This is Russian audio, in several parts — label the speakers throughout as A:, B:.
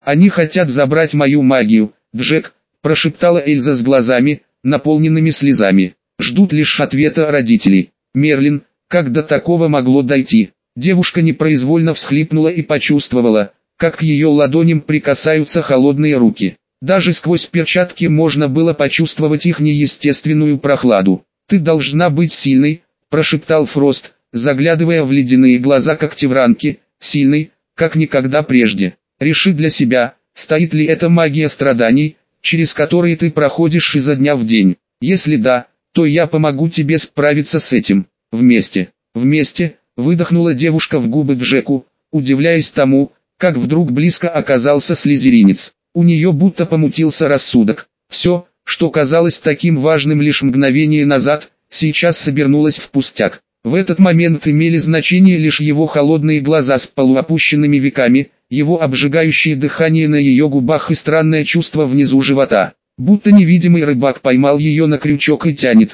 A: Они хотят забрать мою магию, Джек, прошептала Эльза с глазами, наполненными слезами. Ждут лишь ответа родителей. Мерлин, как до такого могло дойти? Девушка непроизвольно всхлипнула и почувствовала, как к ее ладоням прикасаются холодные руки. Даже сквозь перчатки можно было почувствовать их неестественную прохладу. «Ты должна быть сильной», – прошептал Фрост, заглядывая в ледяные глаза когтевранки, «сильной, как никогда прежде. Реши для себя, стоит ли эта магия страданий, через которые ты проходишь изо дня в день. Если да, то я помогу тебе справиться с этим. Вместе». «Вместе», – выдохнула девушка в губы Джеку, удивляясь тому, как вдруг близко оказался слизеринец. У нее будто помутился рассудок. Все, что казалось таким важным лишь мгновение назад, сейчас собернулось в пустяк. В этот момент имели значение лишь его холодные глаза с полуопущенными веками, его обжигающее дыхание на ее губах и странное чувство внизу живота. Будто невидимый рыбак поймал ее на крючок и тянет.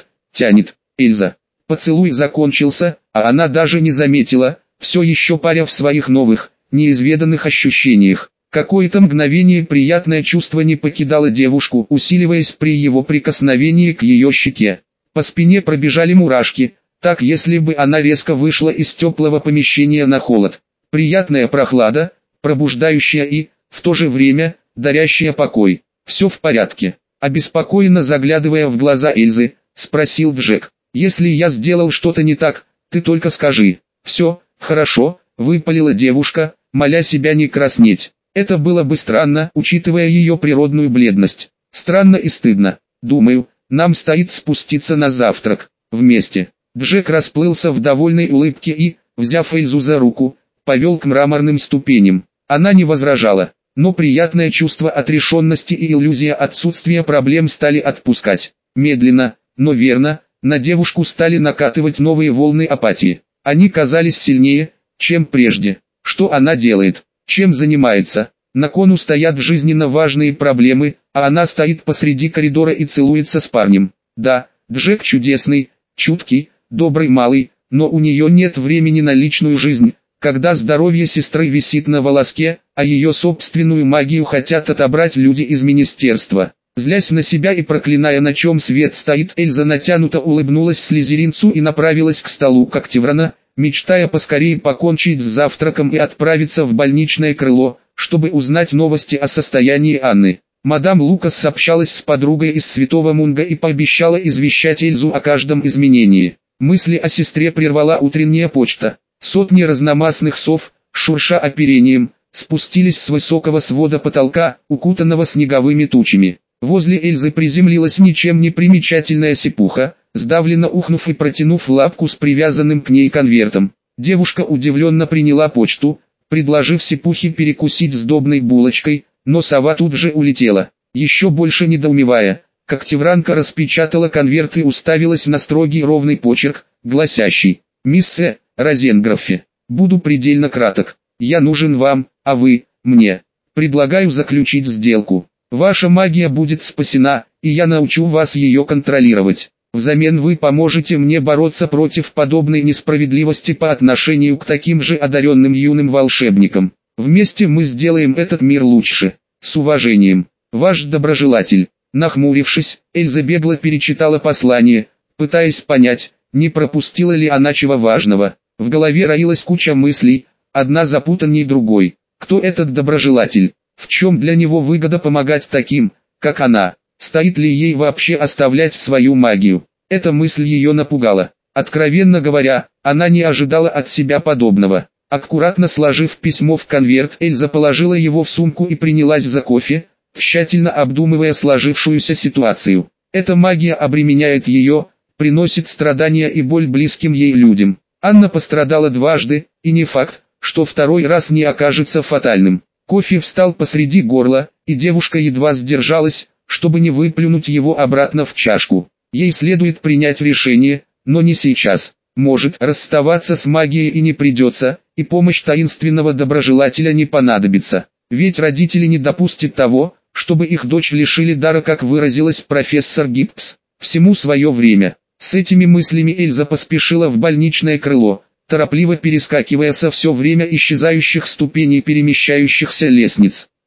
A: Эльза. Поцелуй закончился, а она даже не заметила, все еще паря в своих новых, неизведанных ощущениях. Какое-то мгновение приятное чувство не покидало девушку, усиливаясь при его прикосновении к ее щеке. По спине пробежали мурашки, так если бы она резко вышла из теплого помещения на холод. Приятная прохлада, пробуждающая и, в то же время, дарящая покой. «Все в порядке?» Обеспокоенно заглядывая в глаза Эльзы, спросил Джек. «Если я сделал что-то не так, ты только скажи». «Все, хорошо», выпалила девушка, моля себя не краснеть. Это было бы странно, учитывая ее природную бледность. Странно и стыдно. «Думаю, нам стоит спуститься на завтрак. Вместе». Джек расплылся в довольной улыбке и, взяв Эльзу за руку, повел к мраморным ступеням. Она не возражала, но приятное чувство отрешенности и иллюзия отсутствия проблем стали отпускать. Медленно, но верно, на девушку стали накатывать новые волны апатии. Они казались сильнее, чем прежде. Что она делает? Чем занимается? На кону стоят жизненно важные проблемы, а она стоит посреди коридора и целуется с парнем. Да, Джек чудесный, чуткий, добрый малый, но у нее нет времени на личную жизнь, когда здоровье сестры висит на волоске, а ее собственную магию хотят отобрать люди из министерства. Злясь на себя и проклиная, на чем свет стоит, Эльза натянуто улыбнулась слизеринцу и направилась к столу Когтеврана, мечтая поскорее покончить с завтраком и отправиться в больничное крыло, чтобы узнать новости о состоянии Анны. Мадам Лукас общалась с подругой из Святого Мунга и пообещала извещать Эльзу о каждом изменении. Мысли о сестре прервала утренняя почта. Сотни разномастных сов, шурша оперением, спустились с высокого свода потолка, укутанного снеговыми тучами. Возле Эльзы приземлилась ничем не примечательная сипуха, сдавленно ухнув и протянув лапку с привязанным к ней конвертом. Девушка удивленно приняла почту, предложив сипухе перекусить сдобной булочкой, но сова тут же улетела. Еще больше недоумевая, Когтевранка распечатала конверт и уставилась на строгий ровный почерк, гласящий: «Мисс Розенграфе, буду предельно краток. Я нужен вам, а вы – мне. Предлагаю заключить сделку. Ваша магия будет спасена, и я научу вас ее контролировать. Взамен вы поможете мне бороться против подобной несправедливости по отношению к таким же одаренным юным волшебникам. Вместе мы сделаем этот мир лучше. С уважением, ваш доброжелатель». Нахмурившись, Эльза бегло перечитала послание, пытаясь понять, не пропустила ли она чего важного. В голове роилась куча мыслей, одна запутанней другой. Кто этот доброжелатель? В чем для него выгода помогать таким, как она? Стоит ли ей вообще оставлять свою магию? Эта мысль ее напугала. Откровенно говоря, она не ожидала от себя подобного. Аккуратно сложив письмо в конверт, Эльза положила его в сумку и принялась за кофе, тщательно обдумывая сложившуюся ситуацию. Эта магия обременяет ее, приносит страдания и боль близким ей людям. Анна пострадала дважды, и не факт, что второй раз не окажется фатальным. Кофе встал посреди горла, и девушка едва сдержалась, чтобы не выплюнуть его обратно в чашку. Ей следует принять решение, но не сейчас. Может, расставаться с магией и не придется, и помощь таинственного доброжелателя не понадобится. Ведь родители не допустят того, чтобы их дочь лишили дара, как выразилась профессор Гиббс. Всему свое время. С этими мыслями Эльза поспешила в больничное крыло, торопливо перескакивая со все время исчезающих ступеней перемещающихся лестниц.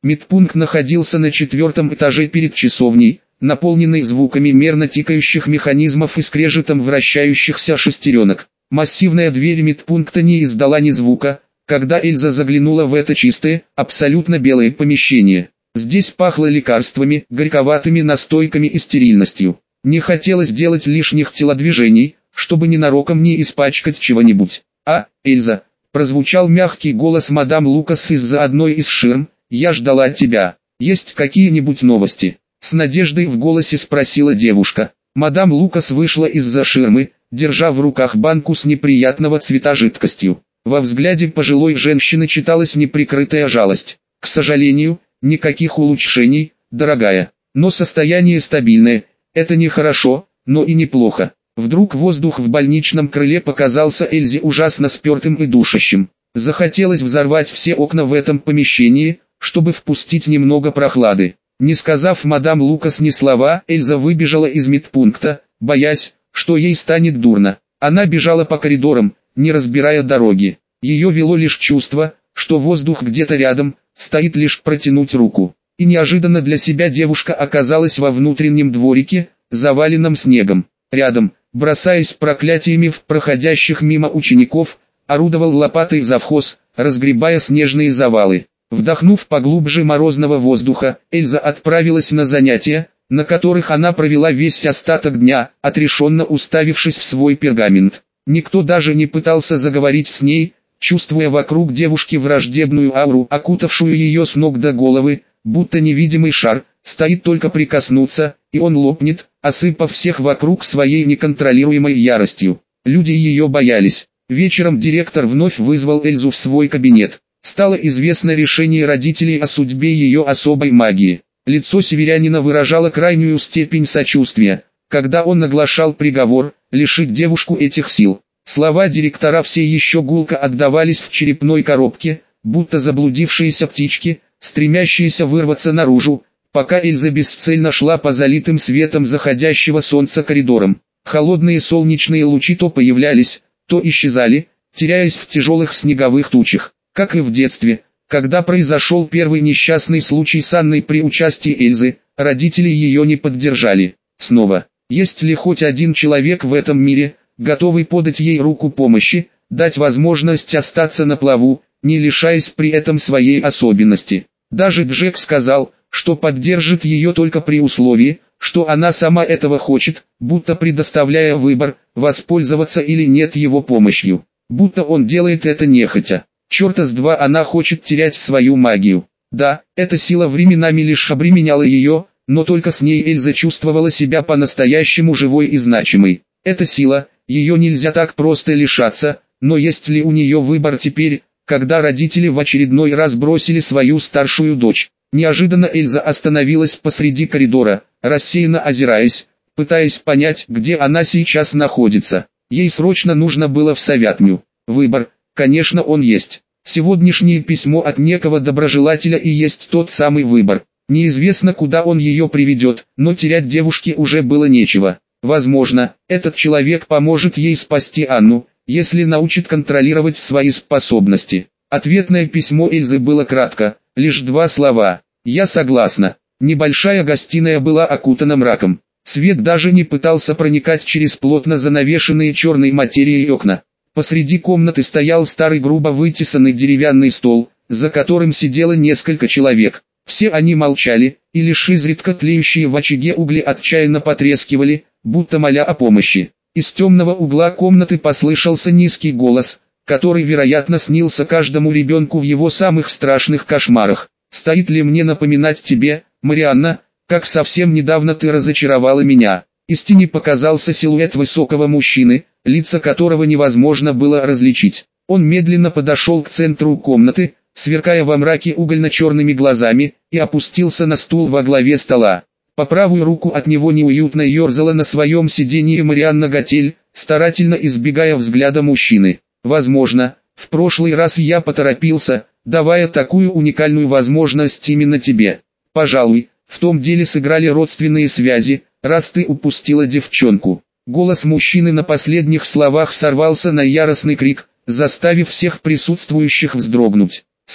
A: Медпункт находился на 4-м этаже перед часовней, наполненной звуками мерно тикающих механизмов и скрежетом вращающихся шестеренок. Массивная дверь медпункта не издала ни звука, когда Эльза заглянула в это чистое, абсолютно белое помещение. Здесь пахло лекарствами, горьковатыми настойками и стерильностью. Не хотелось делать лишних телодвижений, чтобы ненароком не испачкать чего-нибудь. Эльза, прозвучал мягкий голос мадам Лукас из-за одной из ширм, я ждала тебя. Есть какие-нибудь новости? С надеждой в голосе спросила девушка. Мадам Лукас вышла из-за ширмы, держа в руках банку с неприятного цвета жидкостью. Во взгляде пожилой женщины читалась неприкрытая жалость. К сожалению, никаких улучшений, дорогая. Но состояние стабильное. Это не хорошо, но и неплохо. Вдруг воздух в больничном крыле показался Эльзе ужасно спертым и душащим. Захотелось взорвать все окна в этом помещении, чтобы впустить немного прохлады. Не сказав мадам Лукас ни слова, Эльза выбежала из медпункта, боясь, что ей станет дурно. Она бежала по коридорам, не разбирая дороги. Ее вело лишь чувство, что воздух где-то рядом, стоит лишь протянуть руку. И неожиданно для себя девушка оказалась во внутреннем дворике, заваленном снегом. Рядом, бросаясь проклятиями в проходящих мимо учеников, орудовал лопатой завхоз, разгребая снежные завалы. Вдохнув поглубже морозного воздуха, Эльза отправилась на занятия, на которых она провела весь остаток дня, отрешенно уставившись в свой пергамент. Никто даже не пытался заговорить с ней, чувствуя вокруг девушки враждебную ауру, окутавшую ее с ног до головы, будто невидимый шар, стоит только прикоснуться, и он лопнет, осыпав всех вокруг своей неконтролируемой яростью. Люди ее боялись. Вечером директор вновь вызвал Эльзу в свой кабинет. Стало известно решение родителей о судьбе ее особой магии. Лицо северянина выражало крайнюю степень сочувствия, когда он оглашал приговор, лишить девушку этих сил. Слова директора все еще гулко отдавались в черепной коробке, будто заблудившиеся птички, стремящиеся вырваться наружу, пока Эльза бесцельно шла по залитым светом заходящего солнца коридорам. Холодные солнечные лучи то появлялись, то исчезали, теряясь в тяжелых снеговых тучах. Как и в детстве, когда произошел первый несчастный случай с Анной при участии Эльзы, родители ее не поддержали. Снова, есть ли хоть один человек в этом мире, готовый подать ей руку помощи, дать возможность остаться на плаву, не лишаясь при этом своей особенности? Даже Джек сказал, что поддержит ее только при условии, что она сама этого хочет, будто предоставляя выбор, воспользоваться или нет его помощью. Будто он делает это нехотя. Черта с два она хочет терять свою магию. Да, эта сила временами лишь обременяла ее, но только с ней Эльза чувствовала себя по-настоящему живой и значимой. Эта сила, ее нельзя так просто лишаться, но есть ли у нее выбор теперь, когда родители в очередной раз бросили свою старшую дочь? Неожиданно Эльза остановилась посреди коридора, рассеянно озираясь, пытаясь понять, где она сейчас находится. Ей срочно нужно было в Совятню. Выбор, конечно, он есть. Сегодняшнее письмо от некого доброжелателя и есть тот самый выбор. Неизвестно, куда он ее приведет, но терять девушке уже было нечего. Возможно, этот человек поможет ей спасти Анну, если научит контролировать свои способности. Ответное письмо Эльзы было кратко, лишь 2 слова. «Я согласна». Небольшая гостиная была окутана мраком. Свет даже не пытался проникать через плотно занавешенные черной материей окна. Посреди комнаты стоял старый грубо вытесанный деревянный стол, за которым сидело несколько человек. Все они молчали, и лишь изредка тлеющие в очаге угли отчаянно потрескивали, будто моля о помощи. Из темного угла комнаты послышался низкий голос, который, вероятно, снился каждому ребенку в его самых страшных кошмарах. «Стоит ли мне напоминать тебе, Марианна, как совсем недавно ты разочаровала меня?» Из тени показался силуэт высокого мужчины, лица которого невозможно было различить. Он медленно подошел к центру комнаты, сверкая во мраке угольно-черными глазами, и опустился на стул во главе стола. По правую руку от него неуютно ерзала на своем сиденье Марианна Готель, старательно избегая взгляда мужчины. «Возможно, в прошлый раз я поторопился, давая такую уникальную возможность именно тебе. Пожалуй, в том деле сыграли родственные связи, раз ты упустила девчонку». Голос мужчины на последних словах сорвался на яростный крик, заставив всех присутствующих вздрогнуть. «Сэр,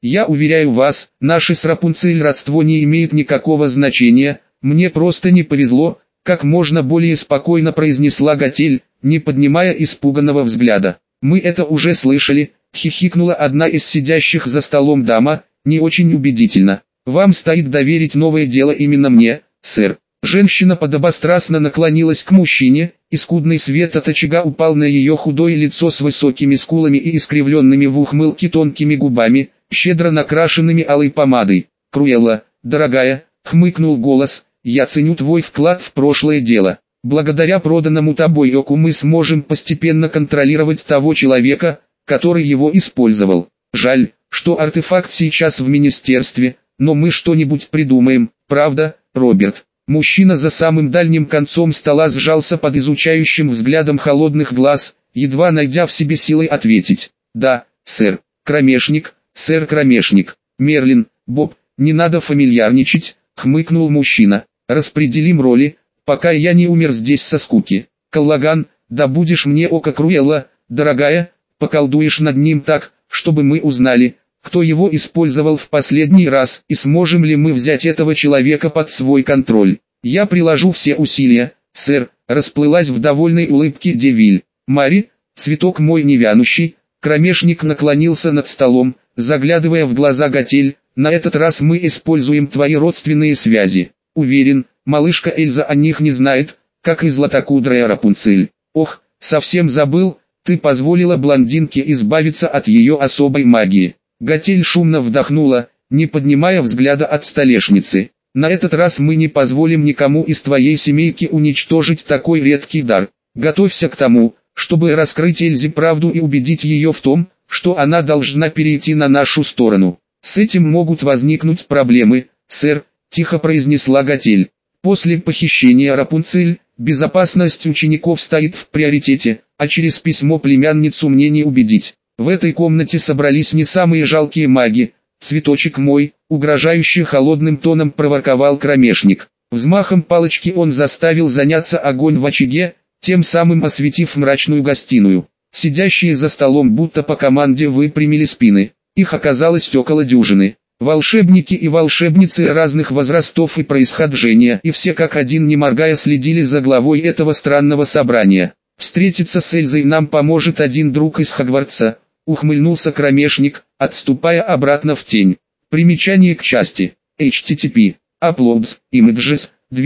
A: Я уверяю вас, наше с Рапунцель родство не имеет никакого значения, мне просто не повезло, как можно более спокойно произнесла Готель, не поднимая испуганного взгляда. Мы это уже слышали, хихикнула одна из сидящих за столом дама, не очень убедительно. Вам стоит доверить новое дело именно мне, сэр. Женщина подобострастно наклонилась к мужчине, и скудный свет от очага упал на ее худое лицо с высокими скулами и искривленными в ухмылке тонкими губами, щедро накрашенными алой помадой. «Круэлла, дорогая», — хмыкнул голос, — «я ценю твой вклад в прошлое дело. Благодаря проданному тобой оку мы сможем постепенно контролировать того человека, который его использовал. Жаль, что артефакт сейчас в министерстве, но мы что-нибудь придумаем, правда, Роберт?» Мужчина за самым дальним концом стола сжался под изучающим взглядом холодных глаз, едва найдя в себе силой ответить. «Да, сэр, Кромешник, сэр Кромешник, Мерлин, Боб, не надо фамильярничать», — хмыкнул мужчина. «Распределим роли, пока я не умер здесь со скуки. Каллаган, да будешь мне око Круэлла, дорогая, поколдуешь над ним так, чтобы мы узнали, кто его использовал в последний раз и сможем ли мы взять этого человека под свой контроль. Я приложу все усилия, сэр», — расплылась в довольной улыбке Девиль. «Мари, цветок мой невянущий», — Кромешник наклонился над столом, заглядывая в глаза Готель, «на этот раз мы используем твои родственные связи. Уверен, малышка Эльза о них не знает, как и златокудрая Рапунцель. Ох, совсем забыл, ты позволила блондинке избавиться от ее особой магии». Готель шумно вдохнула, не поднимая взгляда от столешницы. «На этот раз мы не позволим никому из твоей семейки уничтожить такой редкий дар. Готовься к тому, чтобы раскрыть Эльзе правду и убедить ее в том, что она должна перейти на нашу сторону. С этим могут возникнуть проблемы, сэр», — тихо произнесла Готель. «После похищения Рапунцель, безопасность учеников стоит в приоритете, а через письмо племянницу мне не убедить. В этой комнате собрались не самые жалкие маги. Цветочек мой», — угрожающе холодным тоном проворковал Кромешник. Взмахом палочки он заставил заняться огонь в очаге, тем самым осветив мрачную гостиную. Сидящие за столом будто по команде выпрямили спины. Их оказалось около дюжины. Волшебники и волшебницы разных возрастов и происхождения, и все как один не моргая следили за главой этого странного собрания. «Встретиться с Эльзой нам поможет один друг из Хогвартса», — ухмыльнулся Кромешник, отступая обратно в тень. Примечание к части. http. Uploads, Images,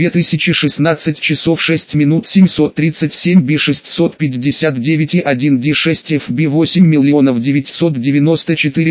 A: 2016 часов 6 минут 737 b 659 1 d 6 fb 8 994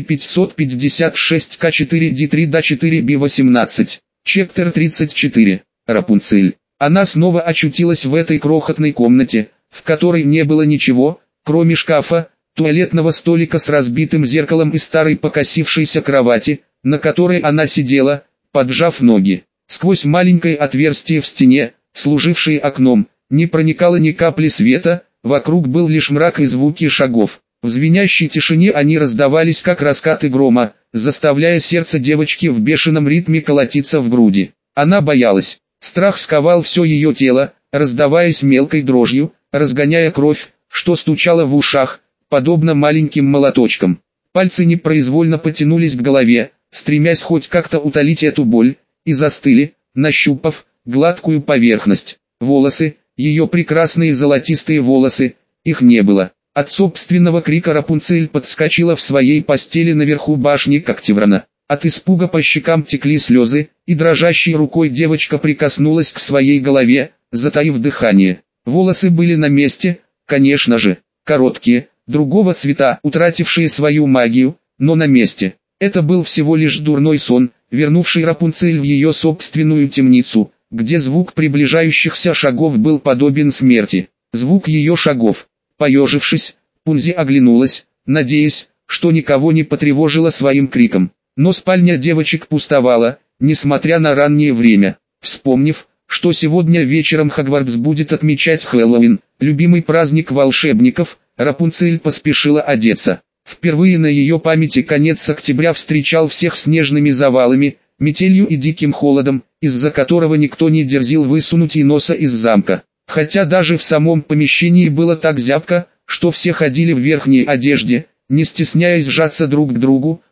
A: 556 k 4 d 3 d 4 b 18. Чептер 34. Рапунцель. Она снова очутилась в этой крохотной комнате, в которой не было ничего, кроме шкафа, туалетного столика с разбитым зеркалом и старой покосившейся кровати, на которой она сидела, поджав ноги. Сквозь маленькое отверстие в стене, служившее окном, не проникало ни капли света, вокруг был лишь мрак и звуки шагов. В звенящей тишине они раздавались как раскаты грома, заставляя сердце девочки в бешеном ритме колотиться в груди. Она боялась. Страх сковал все ее тело, раздаваясь мелкой дрожью, разгоняя кровь, что стучало в ушах, подобно маленьким молоточкам. Пальцы непроизвольно потянулись к голове, стремясь хоть как-то утолить эту боль, и застыли, нащупав гладкую поверхность. Волосы, ее прекрасные золотистые волосы, их не было. От собственного крика Рапунцель подскочила в своей постели наверху башни Когтеврана. От испуга по щекам текли слезы, и дрожащей рукой девочка прикоснулась к своей голове, затаив дыхание. Волосы были на месте, конечно же, короткие, другого цвета, утратившие свою магию, но на месте. Это был всего лишь дурной сон, вернувший Рапунцель в ее собственную темницу, где звук приближающихся шагов был подобен смерти. Звук ее шагов. Поежившись, Пунзи оглянулась, надеясь, что никого не потревожила своим криком. Но спальня девочек пустовала, несмотря на раннее время. Вспомнив, что сегодня вечером Хогвартс будет отмечать Хэллоуин, любимый праздник волшебников, Рапунцель поспешила одеться. Впервые на ее памяти конец октября встречал всех снежными завалами, метелью и диким холодом, из-за которого никто не дерзил высунуть и носа из замка. Хотя даже в самом помещении было так зябко, что все ходили в верхней одежде, не стесняясь сжаться друг к другу,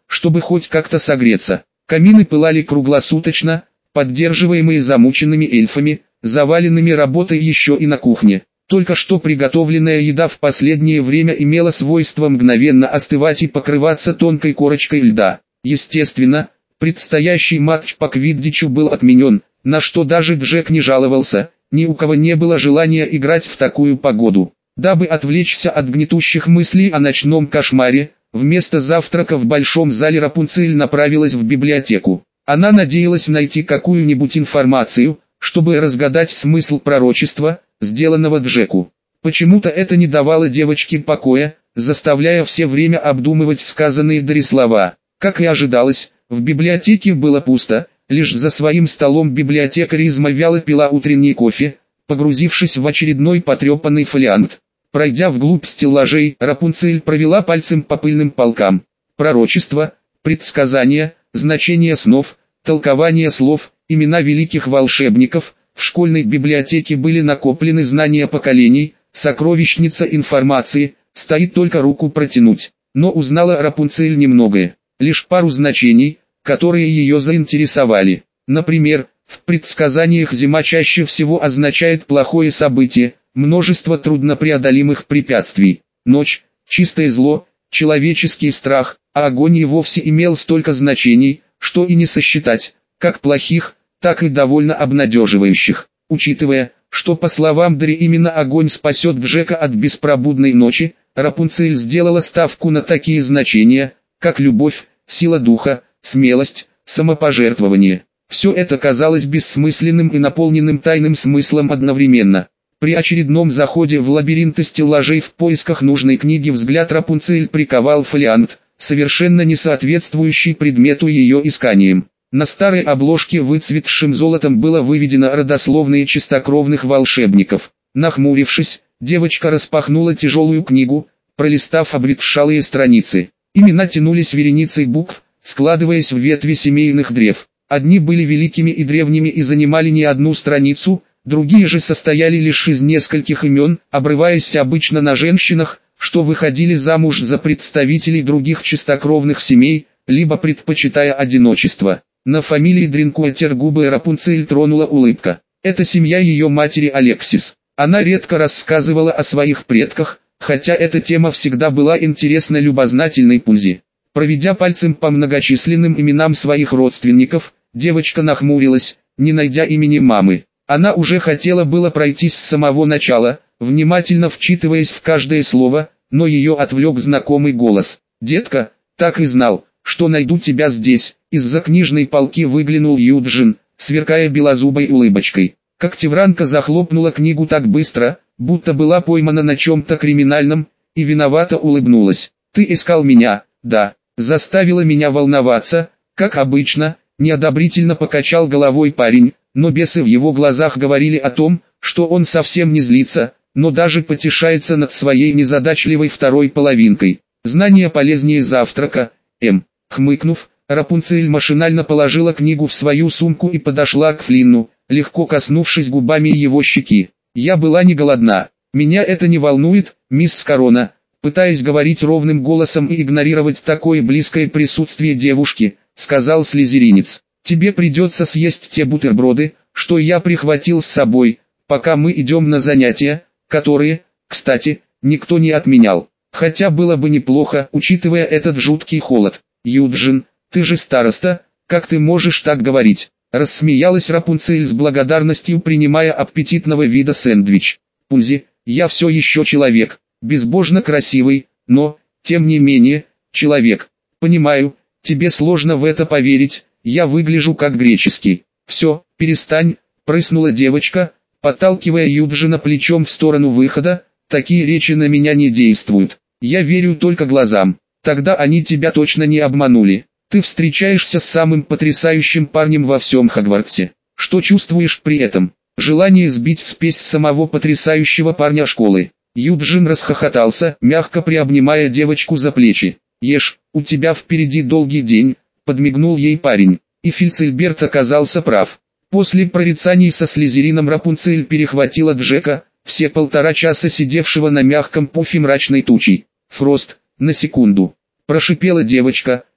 A: чтобы хоть как-то согреться. Камины пылали круглосуточно, поддерживаемые замученными эльфами, заваленными работой еще и на кухне. Только что приготовленная еда в последнее время имела свойство мгновенно остывать и покрываться тонкой корочкой льда. Естественно, предстоящий матч по квиддичу был отменен, на что даже Джек не жаловался, ни у кого не было желания играть в такую погоду. Дабы отвлечься от гнетущих мыслей о ночном кошмаре, вместо завтрака в большом зале Рапунцель направилась в библиотеку. Она надеялась найти какую-нибудь информацию, чтобы разгадать смысл пророчества, сделанного Джеку. Почему-то это не давало девочке покоя, заставляя все время обдумывать сказанные Дари слова. Как и ожидалось, в библиотеке было пусто, лишь за своим столом библиотекаризма вяло пила утренний кофе, погрузившись в очередной потрепанный фолиант. Пройдя вглубь стеллажей, Рапунцель провела пальцем по пыльным полкам. Пророчества, предсказания, значение снов, толкование слов, имена великих волшебников. В школьной библиотеке были накоплены знания поколений, сокровищница информации, стоит только руку протянуть. Но узнала Рапунцель немногое, лишь пару значений, которые ее заинтересовали. Например, в предсказаниях зима чаще всего означает плохое событие, множество труднопреодолимых препятствий. Ночь – чистое зло, человеческий страх, а огонь и вовсе имел столько значений, что и не сосчитать, как плохих, так и довольно обнадеживающих. Учитывая, что по словам Дари именно огонь спасет Джека от беспробудной ночи, Рапунцель сделала ставку на такие значения, как любовь, сила духа, смелость, самопожертвование. Все это казалось бессмысленным и наполненным тайным смыслом одновременно. При очередном заходе в лабиринты стеллажей в поисках нужной книги взгляд Рапунцель приковал фолиант, совершенно не соответствующий предмету ее исканиям. На старой обложке выцветшим золотом было выведено родословные чистокровных волшебников. Нахмурившись, девочка распахнула тяжелую книгу, пролистав обветшалые страницы. Имена тянулись вереницей букв, складываясь в ветви семейных древ. Одни были великими и древними и занимали не одну страницу, другие же состояли лишь из нескольких имен, обрываясь обычно на женщинах, что выходили замуж за представителей других чистокровных семей, либо предпочитая одиночество. На фамилии Дринкуэтер губы Рапунцель тронула улыбка. Это семья ее матери Алексис. Она редко рассказывала о своих предках, хотя эта тема всегда была интересна любознательной Пузи. Проведя пальцем по многочисленным именам своих родственников, девочка нахмурилась, не найдя имени мамы. Она уже хотела было пройтись с самого начала, внимательно вчитываясь в каждое слово, но ее отвлек знакомый голос. «Детка, так и знал, что найду тебя здесь». Из-за книжной полки выглянул Юджин, сверкая белозубой улыбочкой. Когтевранка захлопнула книгу так быстро, будто была поймана на чем-то криминальном, и виновато улыбнулась. «Ты искал меня, да, заставила меня волноваться, как обычно», неодобрительно покачал головой парень, но бесы в его глазах говорили о том, что он совсем не злится, но даже потешается над своей незадачливой второй половинкой. «Знание полезнее завтрака», хмыкнув, Рапунцель машинально положила книгу в свою сумку и подошла к Флинну, легко коснувшись губами его щеки. «Я была не голодна. Меня это не волнует, мисс Корона», пытаясь говорить ровным голосом и игнорировать такое близкое присутствие девушки, сказал слизеринец. «Тебе придется съесть те бутерброды, что я прихватил с собой, пока мы идем на занятия, которые, кстати, никто не отменял. Хотя было бы неплохо, учитывая этот жуткий холод. Юджин, ты же староста, как ты можешь так говорить?» Рассмеялась Рапунцель с благодарностью, принимая аппетитного вида сэндвич. «Пунзи, я все еще человек, безбожно красивый, но, тем не менее, человек. Понимаю, тебе сложно в это поверить, я выгляжу как греческий». «Все, перестань», прыснула девочка, подталкивая Юджина плечом в сторону выхода, «такие речи на меня не действуют, я верю только глазам». «Тогда они тебя точно не обманули. Ты встречаешься с самым потрясающим парнем во всем Хогвартсе. Что чувствуешь при этом? Желание сбить спесь самого потрясающего парня школы». Юджин расхохотался, мягко приобнимая девочку за плечи. «Ешь, у тебя впереди долгий день», подмигнул ей парень. И Фильцельберт оказался прав. После прорицаний со Слизерином Рапунцель перехватила Джека, все 1,5 часа сидевшего на мягком пуфе мрачной тучей. «Фрост, на секунду», прошипела девочка,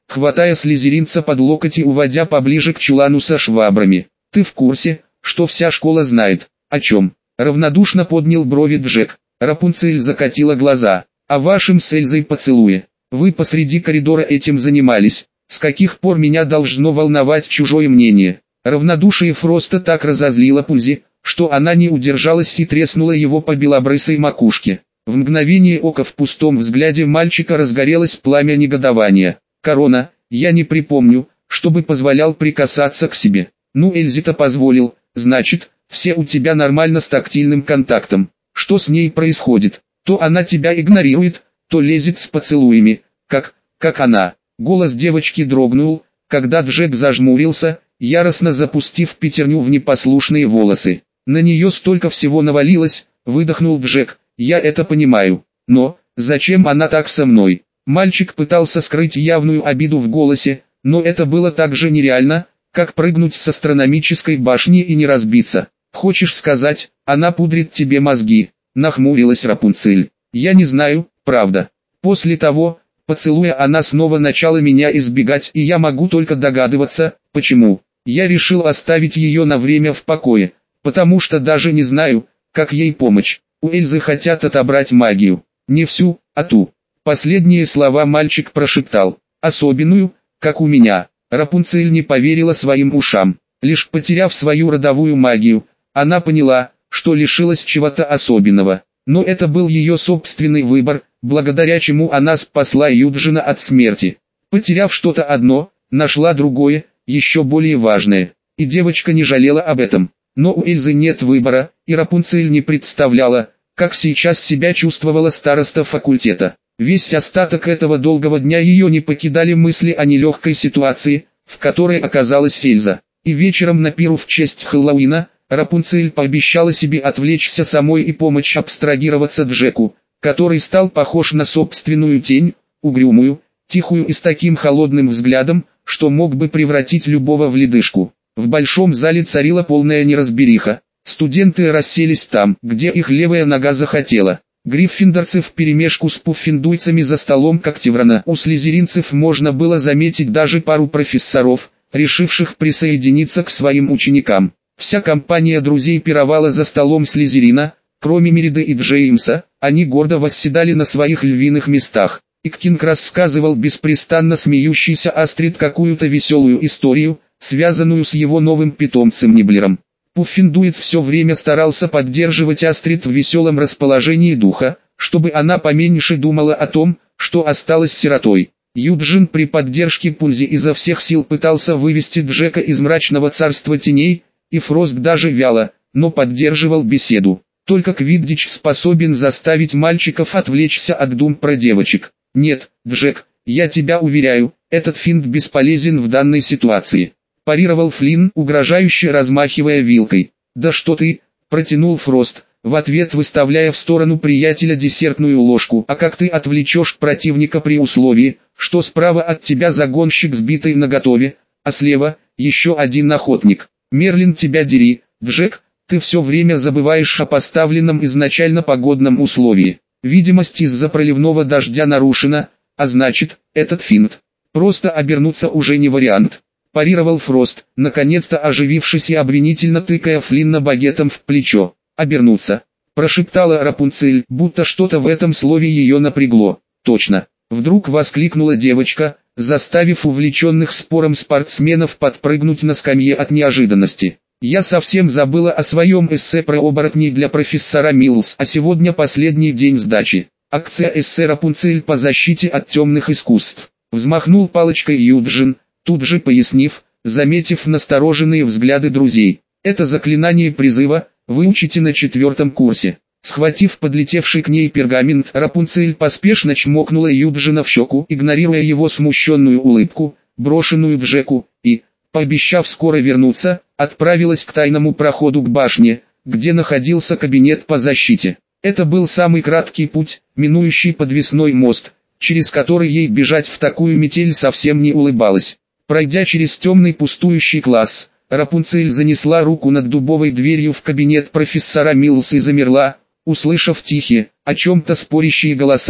A: хватая слизеринца под локоть и уводя поближе к чулану со швабрами. «Ты в курсе, что вся школа знает?» «О чем?» Равнодушно поднял брови Джек. Рапунцель закатила глаза. «О вашем с Эльзой поцелуе. Вы посреди коридора этим занимались. С каких пор меня должно волновать чужое мнение?» Равнодушие Фроста так разозлило Пузи, что она не удержалась и треснула его по белобрысой макушке. В мгновение ока в пустом взгляде мальчика разгорелось пламя негодования. «Корона, я не припомню, чтобы позволял прикасаться к себе». «Ну, Эльзе-то позволил, значит, все у тебя нормально с тактильным контактом. Что с ней происходит? То она тебя игнорирует, то лезет с поцелуями, как она». Голос девочки дрогнул, когда Джек зажмурился, яростно запустив пятерню в непослушные волосы. «На нее столько всего навалилось», — выдохнул Джек. «Я это понимаю. Но, зачем она так со мной?» Мальчик пытался скрыть явную обиду в голосе, но это было так же нереально, как прыгнуть с астрономической башни и не разбиться. «Хочешь сказать, она пудрит тебе мозги?» — нахмурилась Рапунцель. «Я не знаю, правда. После того поцелуя она снова начала меня избегать, и я могу только догадываться, почему. Я решил оставить ее на время в покое, потому что даже не знаю, как ей помочь. У Эльзы хотят отобрать магию. Не всю, а ту». Последние слова мальчик прошептал. «Особенную, как у меня». Рапунцель не поверила своим ушам. Лишь потеряв свою родовую магию, она поняла, что лишилась чего-то особенного. Но это был ее собственный выбор, благодаря чему она спасла Юджина от смерти. Потеряв что-то одно, нашла другое, еще более важное. И девочка не жалела об этом. Но у Эльзы нет выбора, и Рапунцель не представляла, как сейчас себя чувствовала староста факультета. Весь остаток этого долгого дня ее не покидали мысли о нелегкой ситуации, в которой оказалась Эльза. И вечером на пиру в честь Хэллоуина, Рапунцель пообещала себе отвлечься самой и помочь абстрагироваться Джеку, который стал похож на собственную тень, угрюмую, тихую и с таким холодным взглядом, что мог бы превратить любого в ледышку. В большом зале царила полная неразбериха. Студенты расселись там, где их левая нога захотела. Гриффиндорцы вперемешку с пуффиндуйцами за столом Когтеврана. У слизеринцев можно было заметить даже пару профессоров, решивших присоединиться к своим ученикам. Вся компания друзей пировала за столом Слизерина, кроме Мериды и Джеймса, они гордо восседали на своих львиных местах. Иккинг рассказывал беспрестанно смеющийся Астрид какую-то веселую историю, связанную с его новым питомцем Ниблером. Пуффиндуец все время старался поддерживать Астрид в веселом расположении духа, чтобы она поменьше думала о том, что осталась сиротой. Юджин при поддержке Пульзи изо всех сил пытался вывести Джека из мрачного царства теней, и Фрост даже вяло, но поддерживал беседу. Только Квиддич способен заставить мальчиков отвлечься от дум про девочек. «Нет, Джек, я тебя уверяю, этот финт бесполезен в данной ситуации», парировал Флинн, угрожающе размахивая вилкой. «Да что ты!» – протянул Фрост, в ответ выставляя в сторону приятеля десертную ложку. «А как ты отвлечешь противника при условии, что справа от тебя загонщик с битой наготове, а слева – еще один охотник? Мерлин, тебя дери, Джек, ты все время забываешь о поставленном изначально погодном условии. Видимость из-за проливного дождя нарушена, а значит, этот финт. Просто обернуться уже не вариант», парировал Фрост, наконец-то оживившись и обвинительно тыкая Флинна багетом в плечо. «Обернуться», прошептала Рапунцель, будто что-то в этом слове ее напрягло. «Точно», вдруг воскликнула девочка, заставив увлеченных спором спортсменов подпрыгнуть на скамье от неожиданности. «Я совсем забыла о своем эссе про оборотней для профессора Миллс, а сегодня последний день сдачи. Акция эссе Рапунцель по защите от темных искусств». Взмахнул палочкой Юджин, тут же пояснив, заметив настороженные взгляды друзей. «Это заклинание призыва, выучите на 4-м курсе». Схватив подлетевший к ней пергамент, Рапунцель поспешно чмокнула Юджина в щеку, игнорируя его смущенную улыбку, брошенную Джеку, и, пообещав скоро вернуться, отправилась к тайному проходу к башне, где находился кабинет по защите. Это был самый краткий путь, минующий подвесной мост, через который ей бежать в такую метель совсем не улыбалось. Пройдя через темный пустующий класс, Рапунцель занесла руку над дубовой дверью в кабинет профессора Миллса и замерла, услышав тихие, о чем-то спорящие голоса.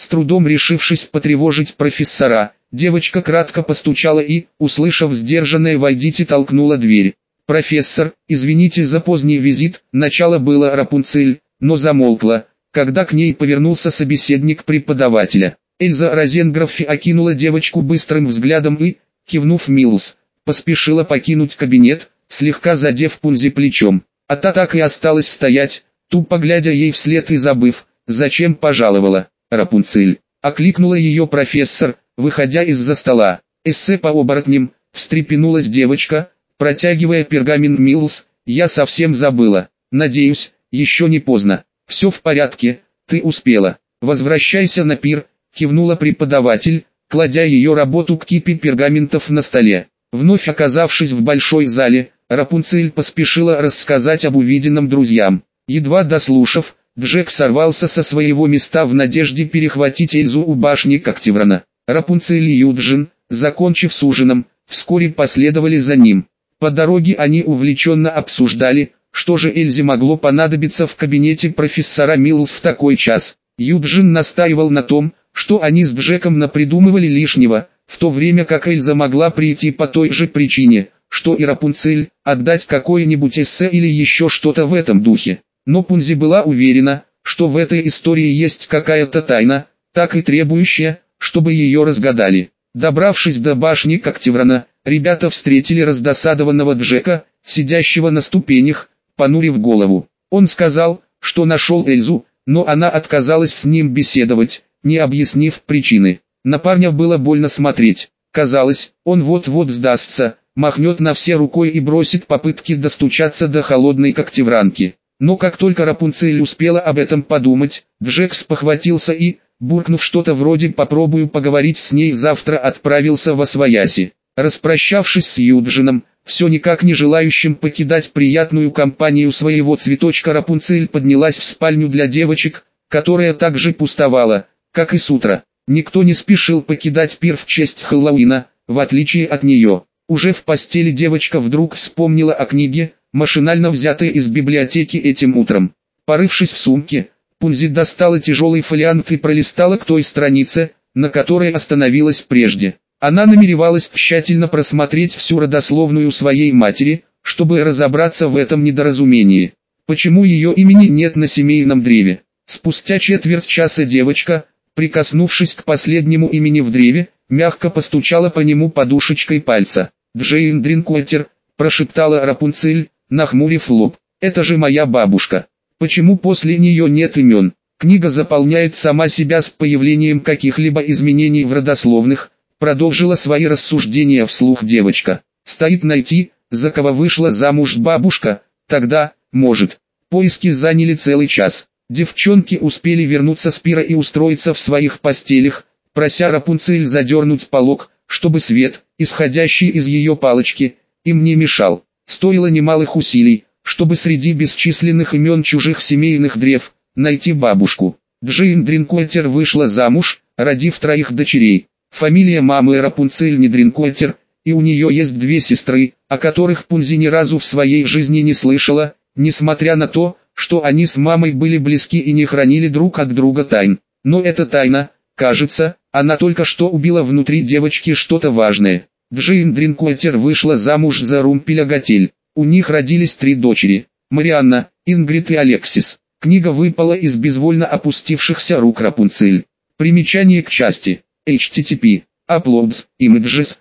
A: С трудом решившись потревожить профессора, девочка кратко постучала и, услышав сдержанное «войдите», толкнула дверь. «Профессор, извините за поздний визит», начало было Рапунцель, но замолкла, когда к ней повернулся собеседник преподавателя. Эльза Розенграффи окинула девочку быстрым взглядом и, кивнув Милс, поспешила покинуть кабинет, слегка задев Пунзи плечом. А та так и осталась стоять, тупо глядя ей вслед и забыв, зачем пожаловала. «Рапунцель!» — окликнула ее профессор, выходя из-за стола. «Эссе по оборотням», — встрепенулась девочка, протягивая пергамент Милс. «Я совсем забыла. Надеюсь, еще не поздно. Все в порядке, ты успела. Возвращайся на пир», — кивнула преподаватель, кладя ее работу к кипе пергаментов на столе. Вновь оказавшись в большой зале, Рапунцель поспешила рассказать об увиденном друзьям. Едва дослушав, Джек сорвался со своего места в надежде перехватить Эльзу у башни Когтеврана. Рапунцель и Юджин, закончив с ужином, вскоре последовали за ним. По дороге они увлеченно обсуждали, что же Эльзе могло понадобиться в кабинете профессора Милс в такой час. Юджин настаивал на том, что они с Джеком напридумывали лишнего, в то время как Эльза могла прийти по той же причине, что и Рапунцель, отдать какое-нибудь эссе или еще что-то в этом духе. Но Пунзи была уверена, что в этой истории есть какая-то тайна, так и требующая, чтобы ее разгадали. Добравшись до башни Когтеврана, ребята встретили раздосадованного Джека, сидящего на ступенях, понурив голову. Он сказал, что нашел Эльзу, но она отказалась с ним беседовать, не объяснив причины. На парня было больно смотреть. Казалось, он вот-вот сдастся, махнет на все рукой и бросит попытки достучаться до холодной когтевранки. Но как только Рапунцель успела об этом подумать, Джек спохватился и, буркнув что-то вроде «попробую поговорить с ней завтра», отправился восвояси. Распрощавшись с Юджином, все никак не желающим покидать приятную компанию своего цветочка, Рапунцель поднялась в спальню для девочек, которая также пустовала, как и с утра. Никто не спешил покидать пир в честь Хэллоуина, в отличие от нее. Уже в постели девочка вдруг вспомнила о книге, машинально взятой из библиотеки этим утром. Порывшись в сумке, Пунзи достала тяжелый фолиант и пролистала к той странице, на которой остановилась прежде. Она намеревалась тщательно просмотреть всю родословную своей матери, чтобы разобраться в этом недоразумении. Почему ее имени нет на семейном древе? Спустя четверть часа девочка, прикоснувшись к последнему имени в древе, мягко постучала по нему подушечкой пальца. «Джейн Дринкуотер», — прошептала Рапунцель, нахмурив лоб. «Это же моя бабушка. Почему после нее нет имен?» Книга заполняет сама себя с появлением каких-либо изменений в родословных, продолжила свои рассуждения вслух девочка. «Стоит найти, за кого вышла замуж бабушка, тогда, может». Поиски заняли целый час. Девчонки успели вернуться с пира и устроиться в своих постелях, прося Рапунцель задернуть полог, чтобы свет, исходящий из ее палочки, им не мешал. Стоило немалых усилий, чтобы среди бесчисленных имен чужих семейных древ, найти бабушку. Джейн Дринкуотер вышла замуж, родив 3 дочерей. Фамилия мамы Рапунцель не Дринкуотер, и у нее есть 2 сестры, о которых Пунзи ни разу в своей жизни не слышала, несмотря на то, что они с мамой были близки и не хранили друг от друга тайн. Но эта тайна, кажется, она только что убила внутри девочки что-то важное. Джейн Дринкуотер вышла замуж за Румпеля Готель. У них родились 3 дочери – Марианна, Ингрид и Алексис. Книга выпала из безвольно опустившихся рук Рапунцель. Примечание к части. http. Uploads, Images,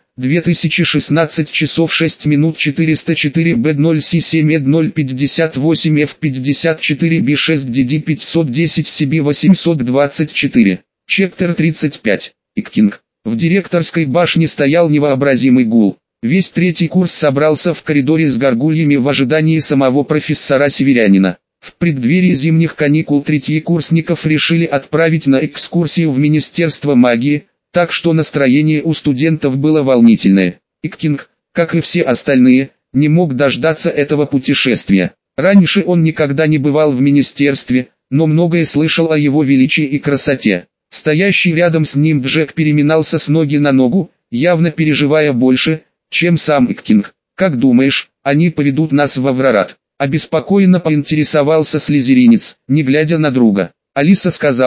A: 2016 часов 6 минут 404 B0C7 Ed058 F54 B6 DD 510 CB 824. Чептер 35. Иккинг. В директорской башне стоял невообразимый гул. Весь 3-й курс собрался в коридоре с горгульями в ожидании самого профессора Северянина. В преддверии зимних каникул 3-курсников решили отправить на экскурсию в Министерство магии, так что настроение у студентов было волнительное. Иккинг, как и все остальные, не мог дождаться этого путешествия. Раньше он никогда не бывал в министерстве, но многое слышал о его величии и красоте. Стоящий рядом с ним Джек переминался с ноги на ногу, явно переживая больше, чем сам Иккинг. «Как думаешь, они поведут нас в Аврорат?» Обеспокоенно поинтересовался слизеринец, не глядя на друга. Алиса сказала,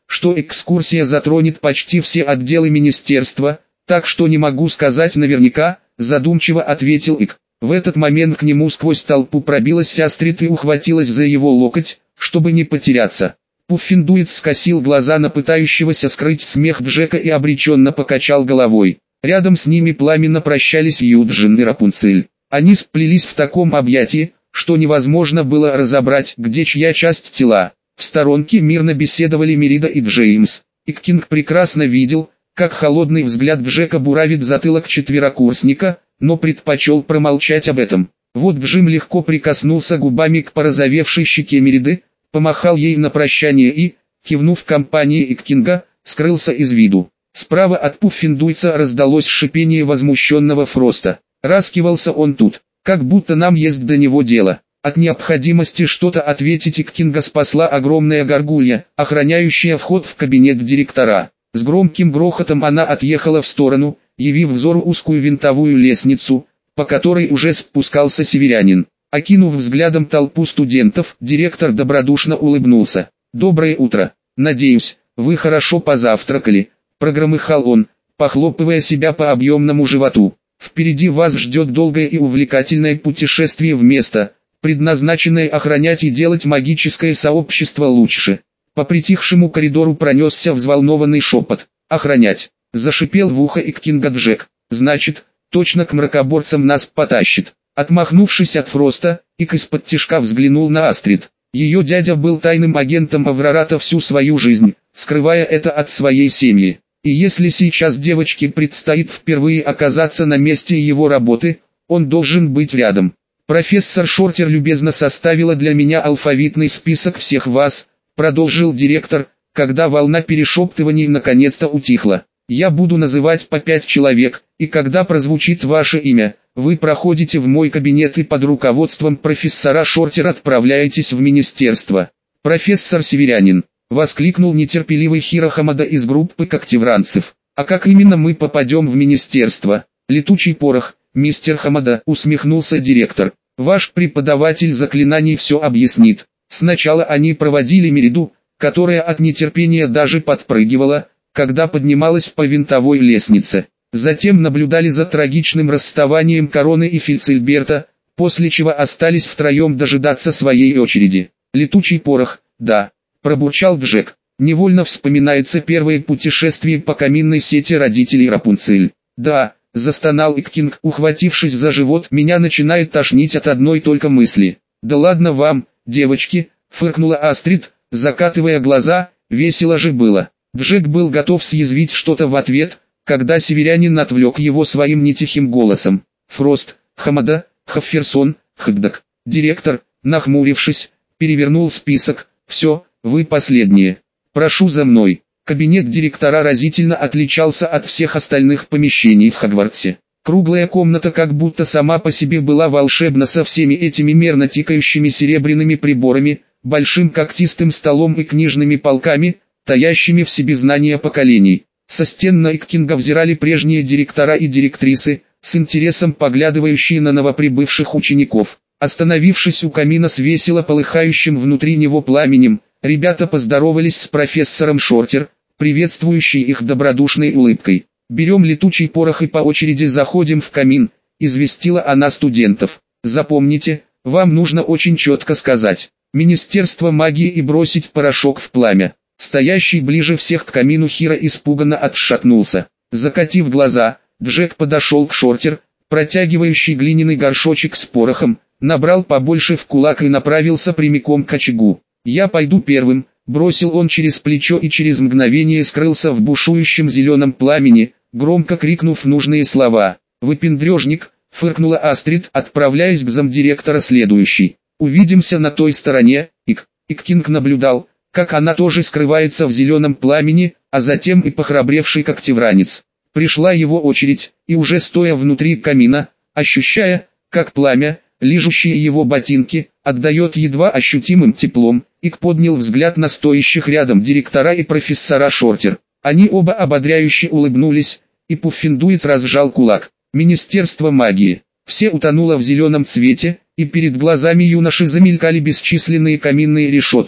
A: что экскурсия затронет почти все отделы министерства, так что не могу сказать наверняка, задумчиво ответил Ик. В этот момент к нему сквозь толпу пробилась Астрид и ухватилась за его локоть, чтобы не потеряться. Пуффендуйц скосил глаза на пытающегося скрыть смех Джека и обреченно покачал головой. Рядом с ними пламенно прощались Юджин и Рапунцель. Они сплелись в таком объятии, что невозможно было разобрать, где чья часть тела. В сторонке мирно беседовали Мерида и Джеймс. И Кинг прекрасно видел, как холодный взгляд Джека буравит затылок четверокурсника, но предпочел промолчать об этом. Вот Джим легко прикоснулся губами к порозовевшей щеке Мериды, помахал ей на прощание и, кивнув компании Иккинга, скрылся из виду. Справа от Пуффендуйца раздалось шипение возмущенного Фроста. Раскивался он тут, как будто нам есть до него дело. От необходимости что-то ответить Иккинга спасла огромная горгулья, охраняющая вход в кабинет директора. С громким грохотом она отъехала в сторону, явив взору узкую винтовую лестницу, по которой уже спускался северянин. Окинув взглядом толпу студентов, директор добродушно улыбнулся. «Доброе утро. Надеюсь, вы хорошо позавтракали», — прогромыхал он, похлопывая себя по объемному животу. «Впереди вас ждет долгое и увлекательное путешествие в место, предназначенное охранять и делать магическое сообщество лучше». По притихшему коридору пронесся взволнованный шепот. «Охранять!» — зашипел в ухо Иккинга Джек. «Значит, точно к мракоборцам нас потащит». Отмахнувшись от Фроста, Ик из-под тишка взглянул на Астрид. Ее дядя был тайным агентом Аврората всю свою жизнь, скрывая это от своей семьи. И если сейчас девочке предстоит впервые оказаться на месте его работы, он должен быть рядом. «Профессор Шортер любезно составила для меня алфавитный список всех вас», продолжил директор, когда волна перешептываний наконец-то утихла. «Я буду называть по 5 человек, и когда прозвучит ваше имя, вы проходите в мой кабинет и под руководством профессора Шортера отправляетесь в министерство». «Профессор Северянин», — воскликнул нетерпеливый Хиро Хамада из группы когтевранцев. «А как именно мы попадем в министерство?» «Летучий порох, мистер Хамада», — усмехнулся директор. «Ваш преподаватель заклинаний все объяснит». Сначала они проводили Мериду, которая от нетерпения даже подпрыгивала, когда поднималась по винтовой лестнице. Затем наблюдали за трагичным расставанием Короны и Фильцельберта, после чего остались втроем дожидаться своей очереди. «Летучий порох, да», — пробурчал Джек. Невольно вспоминается первое путешествие по каминной сети родителей Рапунцель. «Да», — застонал Иккинг, ухватившись за живот, — «меня начинает тошнить от одной только мысли». «Да ладно вам, девочки», — фыркнула Астрид, закатывая глаза, — «весело же было». Джек был готов съязвить что-то в ответ, когда северянин отвлек его своим нетихим голосом. «Фрост, Хамада, Хафферсон, Хгдак». Директор, нахмурившись, перевернул список. «Все, вы последние. Прошу за мной». Кабинет директора разительно отличался от всех остальных помещений в Хогвартсе. Круглая комната как будто сама по себе была волшебна со всеми этими мерно тикающими серебряными приборами, большим когтистым столом и книжными полками, таящими в себе знания поколений. Со стен на Иккинга взирали прежние директора и директрисы, с интересом поглядывающие на новоприбывших учеников. Остановившись у камина с весело полыхающим внутри него пламенем, ребята поздоровались с профессором Шортер, приветствующий их добродушной улыбкой. «Берем летучий порох и по очереди заходим в камин», — известила она студентов. «Запомните, вам нужно очень четко сказать «Министерство магии» и бросить порошок в пламя». Стоящий ближе всех к камину Хиро испуганно отшатнулся. Закатив глаза, Джек подошел к Шортер, протягивающий глиняный горшочек с порохом, набрал побольше в кулак и направился прямиком к очагу. «Я пойду первым», — бросил он через плечо и через мгновение скрылся в бушующем зеленом пламени, громко крикнув нужные слова. «Выпендрежник», — фыркнула Астрид, отправляясь к замдиректора следующий. «Увидимся на той стороне», — Иккинг наблюдал, как она тоже скрывается в зеленом пламени, а затем и похрабревший когтевранец. Пришла его очередь, и уже стоя внутри камина, ощущая, как пламя, лижущее его ботинки, отдает едва ощутимым теплом, Ик поднял взгляд на стоящих рядом директора и профессора Шортер. Они оба ободряюще улыбнулись, и Пуффендуйц разжал кулак. Министерство магии. Все утонуло в зеленом цвете, и перед глазами юноши замелькали бесчисленные каминные решетки,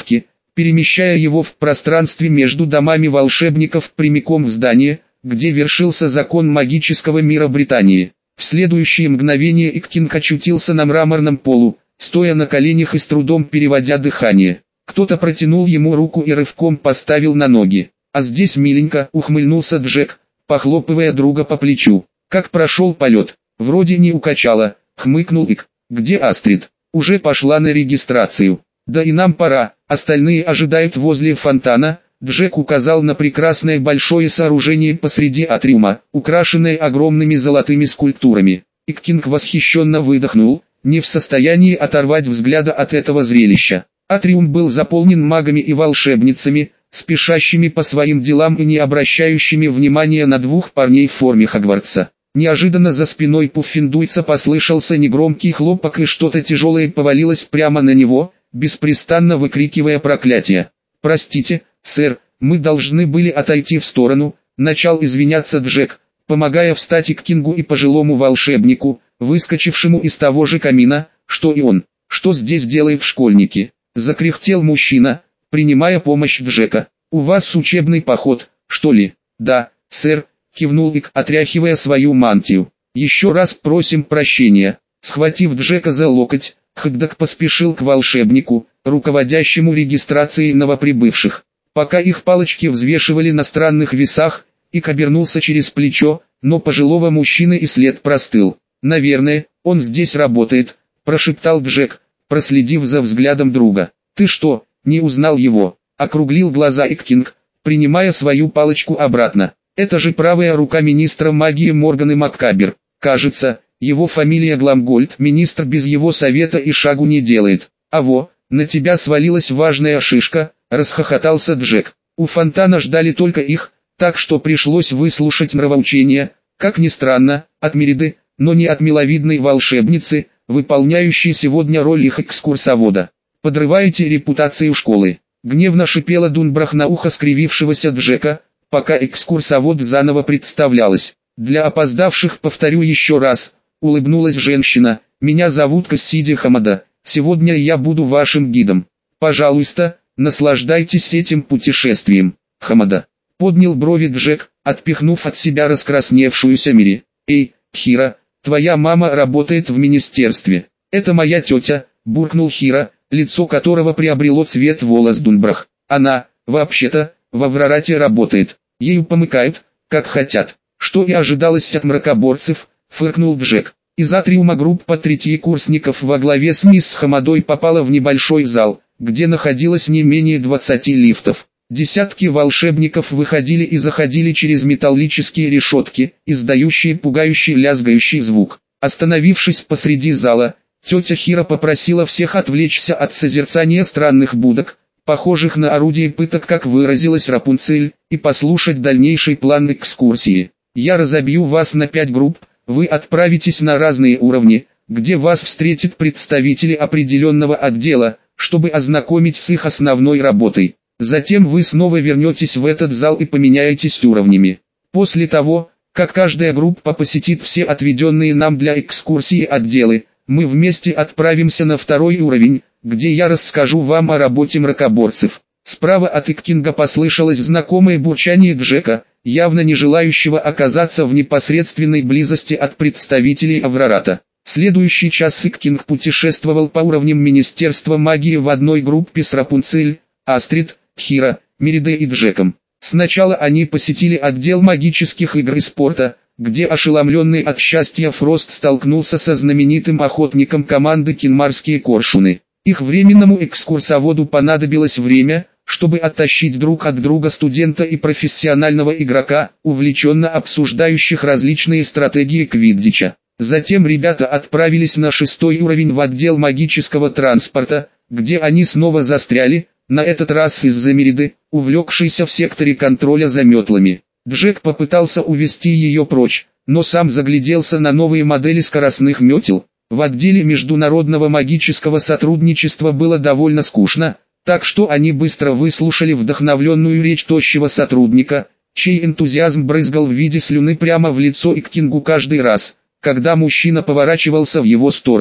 A: перемещая его в пространстве между домами волшебников прямиком в здание, где вершился закон магического мира Британии. В следующее мгновение Иккинг очутился на мраморном полу, стоя на коленях и с трудом переводя дыхание. Кто-то протянул ему руку и рывком поставил на ноги. «А здесь миленько», — ухмыльнулся Джек, похлопывая друга по плечу. «Как прошел полет?» «Вроде не укачало», — хмыкнул Ик. «Где Астрид?» «Уже пошла на регистрацию». «Да и нам пора, остальные ожидают возле фонтана». Джек указал на прекрасное большое сооружение посреди атриума, украшенное огромными золотыми скульптурами. Иккинг восхищенно выдохнул, не в состоянии оторвать взгляда от этого зрелища. Атриум был заполнен магами и волшебницами, спешащими по своим делам и не обращающими внимания на двух парней в форме Хогвартса. Неожиданно за спиной пуффиндуйца послышался негромкий хлопок и что-то тяжелое повалилось прямо на него, беспрестанно выкрикивая проклятие. «Простите, сэр, мы должны были отойти в сторону», — начал извиняться Джек, помогая встать Иккингу и пожилому волшебнику, выскочившему из того же камина, что и он. «Что здесь делают школьники?» — закряхтел мужчина, принимая помощь Джека. «У вас учебный поход, что ли?» «Да, сэр», — кивнул Ик, отряхивая свою мантию. «Еще раз просим прощения». Схватив Джека за локоть, Хагдаг поспешил к волшебнику, руководящему регистрацией новоприбывших. Пока их палочки взвешивали на странных весах, Ик обернулся через плечо, но пожилого мужчины и след простыл. «Наверное, он здесь работает», — прошептал Джек, проследив за взглядом друга. «Ты что, не узнал его?» — округлил глаза Иккинг, принимая свою палочку обратно. «Это же правая рука министра магии Морганы Маккабер. Кажется, его фамилия Гламгольд, министр без его совета и шагу не делает. А во, на тебя свалилась важная шишка», — расхохотался Джек. У фонтана ждали только их, так что пришлось выслушать нравоучения, как ни странно, от Мериды, но не от миловидной волшебницы, выполняющей сегодня роль их экскурсовода. «Подрываете репутацию школы», — гневно шипела Дунбрах на ухо скривившегося Джека, пока экскурсовод заново представлялась. «Для опоздавших повторю еще раз», — улыбнулась женщина, — «меня зовут Кассиди Хамада, сегодня я буду вашим гидом. Пожалуйста, наслаждайтесь этим путешествием». «Хамада», — поднял брови Джек, отпихнув от себя раскрасневшуюся Мири. «Эй, Хира, твоя мама работает в министерстве». «Это моя тетя», — буркнул Хира, лицо которого приобрело цвет волос Дунбрах. «Она, вообще-то, в Аврорате работает. Ею помыкают, как хотят». «Что и ожидалось от мракоборцев», — фыркнул Джек. Из атриума группа третьекурсников во главе с мисс Хамадой попала в небольшой зал, где находилось не менее 20 лифтов. Десятки волшебников выходили и заходили через металлические решетки, издающие пугающий лязгающий звук. Остановившись посреди зала, тетя Хира попросила всех отвлечься от созерцания странных будок, похожих на орудие пыток, как выразилась Рапунцель, и послушать дальнейший план экскурсии. «Я разобью вас на 5 групп, вы отправитесь на разные уровни, где вас встретят представители определенного отдела, чтобы ознакомить с их основной работой. Затем вы снова вернетесь в этот зал и поменяетесь уровнями. После того, как каждая группа посетит все отведенные нам для экскурсии отделы, мы вместе отправимся на второй уровень, где я расскажу вам о работе мракоборцев». Справа от Иккинга послышалось знакомое бурчание Джека, явно не желающего оказаться в непосредственной близости от представителей Аврората. Следующий час Иккинг путешествовал по уровням Министерства магии в одной группе с Рапунцель, Астрид, Хира, Меридой и Джеком. Сначала они посетили отдел магических игр и спорта, где ошеломленный от счастья Фрост столкнулся со знаменитым охотником команды «Кинмарские коршуны». Их временному экскурсоводу понадобилось время, чтобы оттащить друг от друга студента и профессионального игрока, увлеченно обсуждающих различные стратегии квиддича. Затем ребята отправились на 6-й уровень в отдел магического транспорта, где они снова застряли, на этот раз из-за Мериды, увлекшейся в секторе контроля за метлами. Джек попытался увести ее прочь, но сам загляделся на новые модели скоростных метел. В отделе международного магического сотрудничества было довольно скучно, так что они быстро выслушали вдохновленную речь тощего сотрудника, чей энтузиазм брызгал в виде слюны прямо в лицо Иккингу каждый раз, когда мужчина поворачивался в его сторону.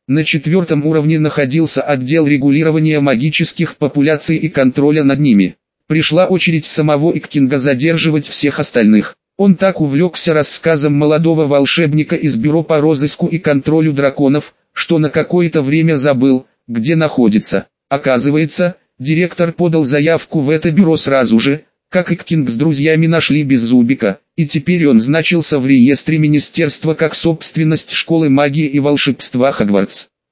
A: На 4-м уровне находился отдел регулирования магических популяций и контроля над ними. Пришла очередь самого Иккинга задерживать всех остальных. Он так увлекся рассказом молодого волшебника из бюро по розыску и контролю драконов, что на какое-то время забыл, где находится. Оказывается, директор подал заявку в это бюро сразу же, как Иккинг с друзьями нашли Беззубика, и теперь он значился в реестре министерства как собственность школы магии и волшебства Хогвартс.